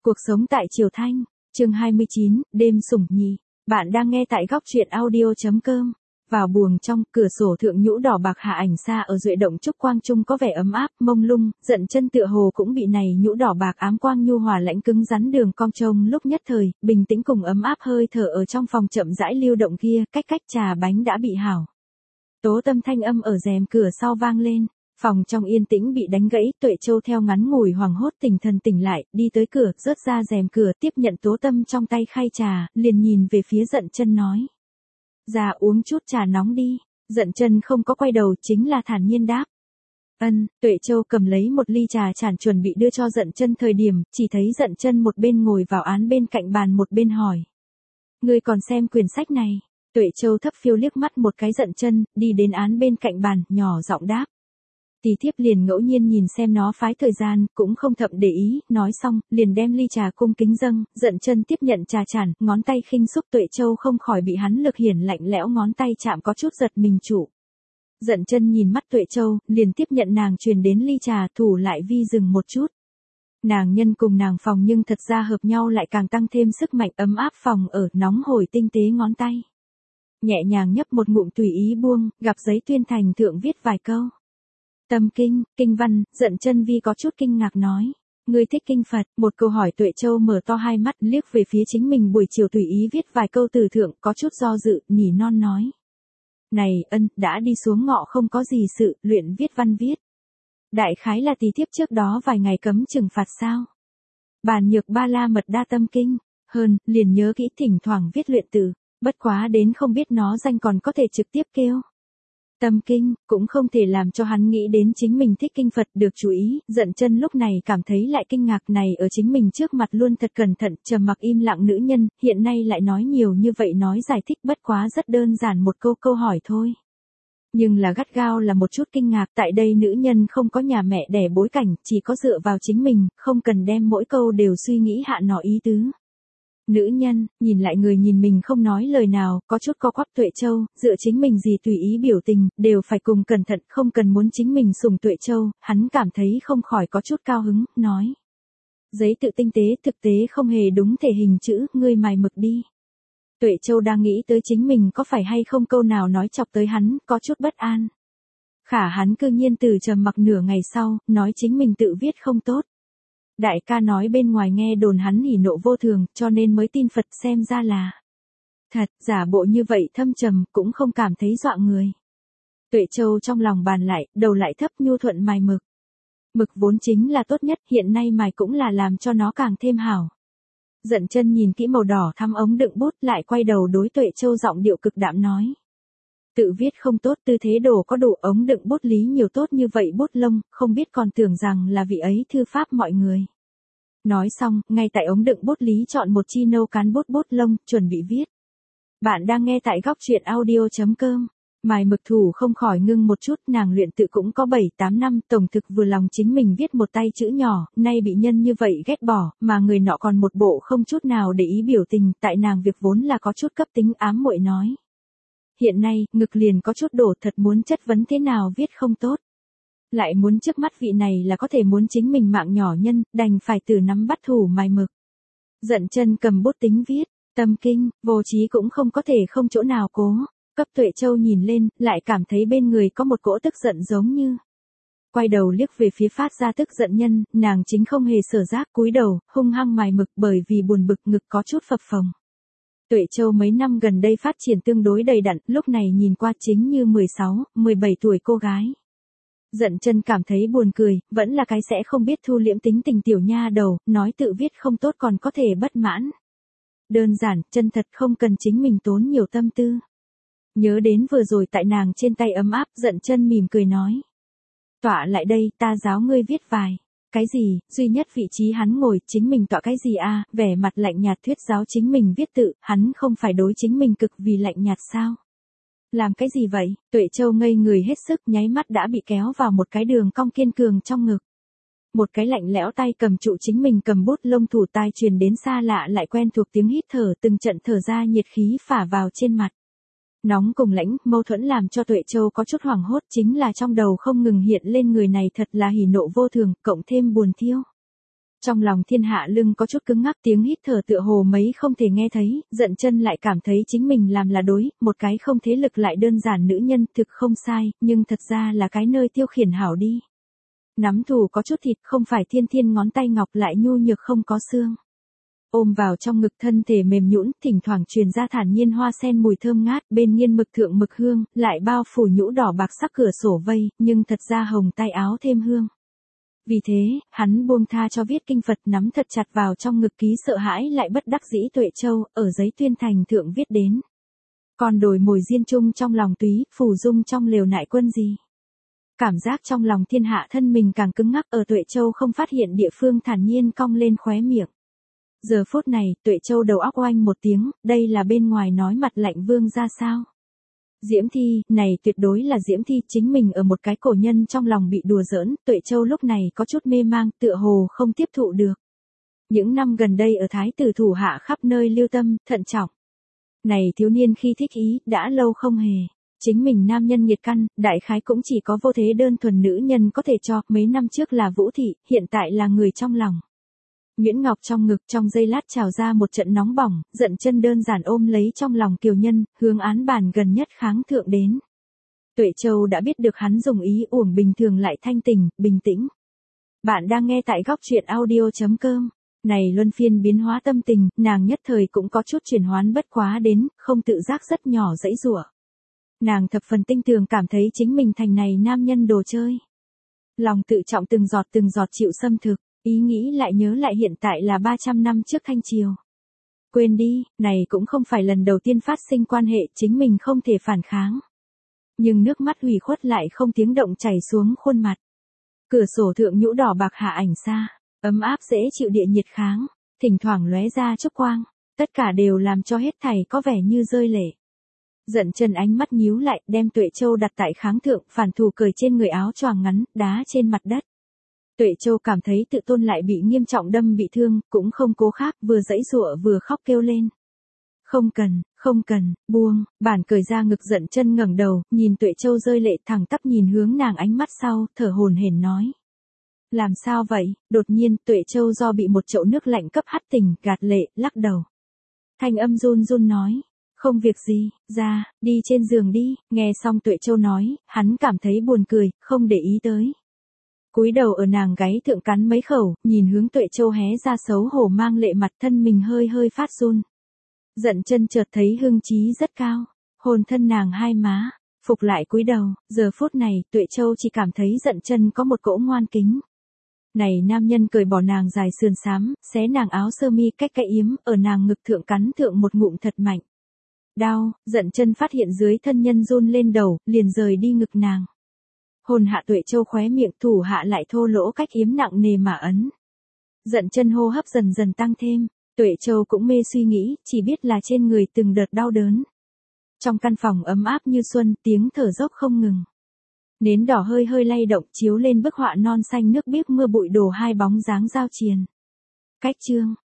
Cuộc sống tại Triều Thanh, chương 29, đêm sủng nhì. Bạn đang nghe tại góc truyện audio.com. Vào buồng trong, cửa sổ thượng nhũ đỏ bạc hạ ảnh xa ở duệ động trúc quang trung có vẻ ấm áp, mông lung, Dận Chân tựa hồ cũng bị này nhũ đỏ bạc ám quang nhu hòa lãnh cứng rắn đường cong trông lúc nhất thời, bình tĩnh cùng ấm áp hơi thở ở trong phòng chậm rãi lưu động kia, cách trà bánh đã bị hảo. Tố Tâm thanh âm ở rèm cửa sau vang lên. Phòng trong yên tĩnh bị đánh gãy, Tuệ Châu theo ngắn ngủi hoảng hốt tỉnh thần tỉnh lại, đi tới cửa, rớt ra rèm cửa, tiếp nhận Tố Tâm trong tay khay trà, liền nhìn về phía Dận Chân nói: "Ra uống chút trà nóng đi." Dận Chân không có quay đầu, chính là thản nhiên đáp: "Ân." Tuệ Châu cầm lấy một ly trà chản chuẩn bị đưa cho Dận Chân thời điểm, chỉ thấy Dận Chân một bên ngồi vào án bên cạnh bàn một bên hỏi: "Ngươi còn xem quyển sách này?" Tuệ Châu thấp phiêu liếc mắt một cái Dận Chân, đi đến án bên cạnh bàn, nhỏ giọng đáp: "Tỷ thiếp liền ngẫu nhiên nhìn xem nó phái thời gian, cũng không thậm để ý." Nói xong, liền đem ly trà cung kính dâng. Dận Chân tiếp nhận trà chản, ngón tay khinh xúc, Tuệ Châu không khỏi bị hắn lực hiển lạnh lẽo ngón tay chạm có chút giật mình trụ. Dận Chân nhìn mắt Tuệ Châu, liền tiếp nhận nàng truyền đến ly trà, thủ lại vi dừng một chút. Nàng nhân cùng nàng phòng nhưng thật ra hợp nhau lại càng tăng thêm sức mạnh, ấm áp phòng ở, nóng hổi tinh tế ngón tay. Nhẹ nhàng nhấp một ngụm tùy ý buông, gặp giấy tuyên thành thượng viết vài câu. Tâm kinh, kinh văn. Dận Chân vi có chút kinh ngạc nói: "Ngươi thích kinh Phật?" Một câu hỏi. Tuệ Châu mở to hai mắt, liếc về phía chính mình buổi chiều tùy ý viết vài câu từ thượng, có chút do dự, nỉ non nói: "Này, ân, đã đi xuống ngọ không có gì sự, luyện viết văn viết. Đại khái là tỷ thiếp trước đó vài ngày cấm trừng phạt sao? Bàn nhược ba la mật đa tâm kinh, hơn, liền nhớ kỹ thỉnh thoảng viết luyện từ, bất quá đến không biết nó danh còn có thể trực tiếp kêu tâm kinh." Cũng không thể làm cho hắn nghĩ đến chính mình thích kinh Phật được chú ý. Dận Chân lúc này cảm thấy lại kinh ngạc, này ở chính mình trước mặt luôn thật cẩn thận, trầm mặc im lặng nữ nhân, hiện nay lại nói nhiều như vậy, nói giải thích bất quá rất đơn giản một câu hỏi thôi. Nhưng là gắt gao là một chút kinh ngạc, tại đây nữ nhân không có nhà mẹ đẻ bối cảnh, chỉ có dựa vào chính mình, không cần đem mỗi câu đều suy nghĩ hạ nọ ý tứ. Nữ nhân, nhìn lại người nhìn mình không nói lời nào, có chút co quắp. Tuệ Châu, dựa chính mình gì tùy ý biểu tình, đều phải cùng cẩn thận, không cần muốn chính mình sủng Tuệ Châu, hắn cảm thấy không khỏi có chút cao hứng, nói: "Giấy tự tinh tế, thực tế không hề đúng thể hình chữ, ngươi mài mực đi." Tuệ Châu đang nghĩ tới chính mình có phải hay không câu nào nói chọc tới hắn, có chút bất an. Khả hắn cư nhiên từ trầm mặc nửa ngày sau, nói chính mình tự viết không tốt. Đại ca nói bên ngoài nghe đồn hắn hỉ nộ vô thường, cho nên mới tin Phật, xem ra là thật, giả bộ như vậy thâm trầm, cũng không cảm thấy dọa người. Tuệ Châu trong lòng bàn lại, đầu lại thấp, nhu thuận mài mực. Mực vốn chính là tốt nhất, hiện nay mài cũng là làm cho nó càng thêm hảo. Dận Chân nhìn kỹ màu đỏ thắm ống đựng bút, lại quay đầu đối Tuệ Châu giọng điệu cực đạm nói: "Tự viết không tốt, tư thế đồ có đủ, ống đựng bút lý nhiều tốt như vậy bút lông, không biết còn tưởng rằng là vị ấy thư pháp mọi người." Nói xong, ngay tại ống đựng bút lý chọn một chi nâu cán bút lông, chuẩn bị viết. Bạn đang nghe tại góc truyện audio.com. Mài mực thủ không khỏi ngưng một chút, nàng luyện tự cũng có 7-8 năm, tổng thực vừa lòng chính mình viết một tay chữ nhỏ, nay bị nhân như vậy ghét bỏ, mà người nọ còn một bộ không chút nào để ý biểu tình, tại nàng việc vốn là có chút cấp tính ám muội nói. Hiện nay, ngực liền có chút đổ, thật muốn chất vấn thế nào viết không tốt. Lại muốn trước mắt vị này là có thể muốn chính mình mạng nhỏ nhân, đành phải từ nắm bắt thủ mài mực. Dận Chân cầm bút tính viết, tâm kinh, vô trí cũng không có thể không chỗ nào cố. Cấp. Tuệ Châu nhìn lên, lại cảm thấy bên người có một cỗ tức giận giống như. Quay đầu liếc về phía phát ra tức giận nhân, nàng chính không hề sở giác, cúi đầu, hung hăng mài mực, bởi vì buồn bực ngực có chút phập phồng. Tuệ Châu mấy năm gần đây phát triển tương đối đầy đặn, lúc này nhìn qua chính như 16-17 tuổi cô gái. Dận Chân cảm thấy buồn cười, vẫn là cái sẽ không biết thu liễm tính tình tiểu nha đầu, nói tự viết không tốt còn có thể bất mãn. Đơn giản, chân thật, không cần chính mình tốn nhiều tâm tư. Nhớ đến vừa rồi tại nàng trên tay ấm áp, Dận Chân mỉm cười nói: "Tọa lại đây, ta giáo ngươi viết vài." Cái gì? Duy nhất vị trí hắn ngồi, chính mình tọa cái gì a? Vẻ mặt lạnh nhạt thuyết giáo chính mình viết tự, hắn không phải đối chính mình cực vì lạnh nhạt sao? Làm cái gì vậy? Tuệ Châu ngây người hết sức, nháy mắt đã bị kéo vào một cái đường cong kiên cường trong ngực. Một cái lạnh lẽo tay cầm trụ chính mình cầm bút lông, thủ tai truyền đến xa lạ lại quen thuộc tiếng hít thở, từng trận thở ra nhiệt khí phả vào trên mặt. Nóng cùng lãnh, mâu thuẫn làm cho Tuệ Châu có chút hoảng hốt, chính là trong đầu không ngừng hiện lên người này thật là hỉ nộ vô thường, cộng thêm buồn thiêu. Trong lòng Thiên Hạ lưng có chút cứng ngắc, tiếng hít thở tựa hồ mấy không thể nghe thấy, Dận Chân lại cảm thấy chính mình làm là đối, một cái không thế lực lại đơn giản nữ nhân thực không sai, nhưng thật ra là cái nơi tiêu khiển hảo đi. Nắm thủ có chút thịt, không phải thiên thiên ngón tay ngọc lại nhu nhược không có xương. Ôm vào trong ngực, thân thể mềm nhũn, thỉnh thoảng truyền ra thản nhiên hoa sen mùi thơm ngát, bên nghiên mực thượng mực hương, lại bao phủ nhũ đỏ bạc sắc cửa sổ vây, nhưng thật ra hồng tay áo thêm hương. Vì thế, hắn buông tha cho viết kinh Phật, nắm thật chặt vào trong ngực ký sợ hãi lại bất đắc dĩ Tuệ Châu, ở giấy tuyên thành thượng viết đến. Còn đồi mồi diên trung trong lòng túy, phù dung trong lều nại quân gì. Cảm giác trong lòng Thiên Hạ thân mình càng cứng ngắc, ở Tuệ Châu không phát hiện địa phương thản nhiên cong lên khóe miệng. Giờ phút này, Tuệ Châu đầu óc oanh một tiếng, đây là bên ngoài nói mặt lạnh vương ra sao? Diễm Thi, này tuyệt đối là Diễm Thi, chính mình ở một cái cổ nhân trong lòng bị đùa giỡn, Tuệ Châu lúc này có chút mê mang, tựa hồ không tiếp thụ được. Những năm gần đây ở Thái tử thủ hạ khắp nơi lưu tâm, thận trọng. Này thiếu niên khi thích ý, đã lâu không hề. Chính mình nam nhân nhiệt căn, đại khái cũng chỉ có vô thế đơn thuần nữ nhân có thể cho, mấy năm trước là Vũ Thị, hiện tại là người trong lòng. Nguyễn Ngọc trong ngực trong giây lát trào ra một trận nóng bỏng, Dận Chân đơn giản ôm lấy trong lòng kiều nhân, hướng án bàn gần nhất kháng thượng đến. Tuệ Châu đã biết được hắn dùng ý uổng bình thường lại thanh tình, bình tĩnh. Bạn đang nghe tại góc truyện audio.com. Này luân phiên biến hóa tâm tình, nàng nhất thời cũng có chút chuyển hoán bất quá đến, không tự giác rất nhỏ dãy giụa. Nàng thập phần tinh tường cảm thấy chính mình thành này nam nhân đồ chơi. Lòng tự trọng từng giọt chịu xâm thực. Ý nghĩ lại nhớ lại hiện tại là 300 năm trước Thanh Triều. Quên đi, này cũng không phải lần đầu tiên phát sinh quan hệ, chính mình không thể phản kháng. Nhưng nước mắt hủy khuất lại không tiếng động chảy xuống khuôn mặt. Cửa sổ thượng nhũ đỏ bạc hạ ảnh xa, ấm áp dễ chịu địa nhiệt kháng, thỉnh thoảng lóe ra chốc quang, tất cả đều làm cho hết thảy có vẻ như rơi lệ. Dận Chân ánh mắt nhíu lại, đem Tuệ Châu đặt tại kháng thượng, phản thủ cởi trên người áo choàng ngắn, đá trên mặt đất. Tuệ Châu cảm thấy tự tôn lại bị nghiêm trọng đâm bị thương, cũng không cố khác, vừa giãy giụa vừa khóc kêu lên. Không cần, buông, bản cởi ra ngực. Dận Chân ngẩng đầu, nhìn Tuệ Châu rơi lệ, thẳng tắp nhìn hướng nàng ánh mắt sau, thở hổn hển nói. Làm sao vậy? Đột nhiên, Tuệ Châu do bị một chậu nước lạnh cấp hắt tỉnh, gạt lệ, lắc đầu. Thanh âm run run nói. Không việc gì, ra, đi trên giường đi. Nghe xong Tuệ Châu nói, hắn cảm thấy buồn cười, không để ý tới. Cúi đầu ở nàng gáy thượng cắn mấy khẩu, nhìn hướng Tuệ Châu hé ra xấu hổ mang lệ mặt, thân mình hơi phát run. Dận Chân chợt thấy hưng trí rất cao, hôn thân nàng hai má, phục lại cúi đầu, giờ phút này, Tuệ Châu chỉ cảm thấy Dận Chân có một cỗ ngoan kính. Này nam nhân cởi bỏ nàng dài sườn xám, xé nàng áo sơ mi cách cái yếm, ở nàng ngực thượng cắn thượng một ngụm thật mạnh. Đau, Dận Chân phát hiện dưới thân nhân run lên đầu, liền rời đi ngực nàng. Hồn hạ Tuệ Châu khóe miệng, thủ hạ lại thô lỗ cách yếm nặng nề mà ấn. Dận Chân hô hấp dần dần tăng thêm, Tuệ Châu cũng mê suy nghĩ, chỉ biết là trên người từng đợt đau đớn. Trong căn phòng ấm áp như xuân, tiếng thở dốc không ngừng. Nến đỏ hơi lay động, chiếu lên bức họa non xanh nước biếc mưa bụi đổ hai bóng dáng giao triền. Cách chương,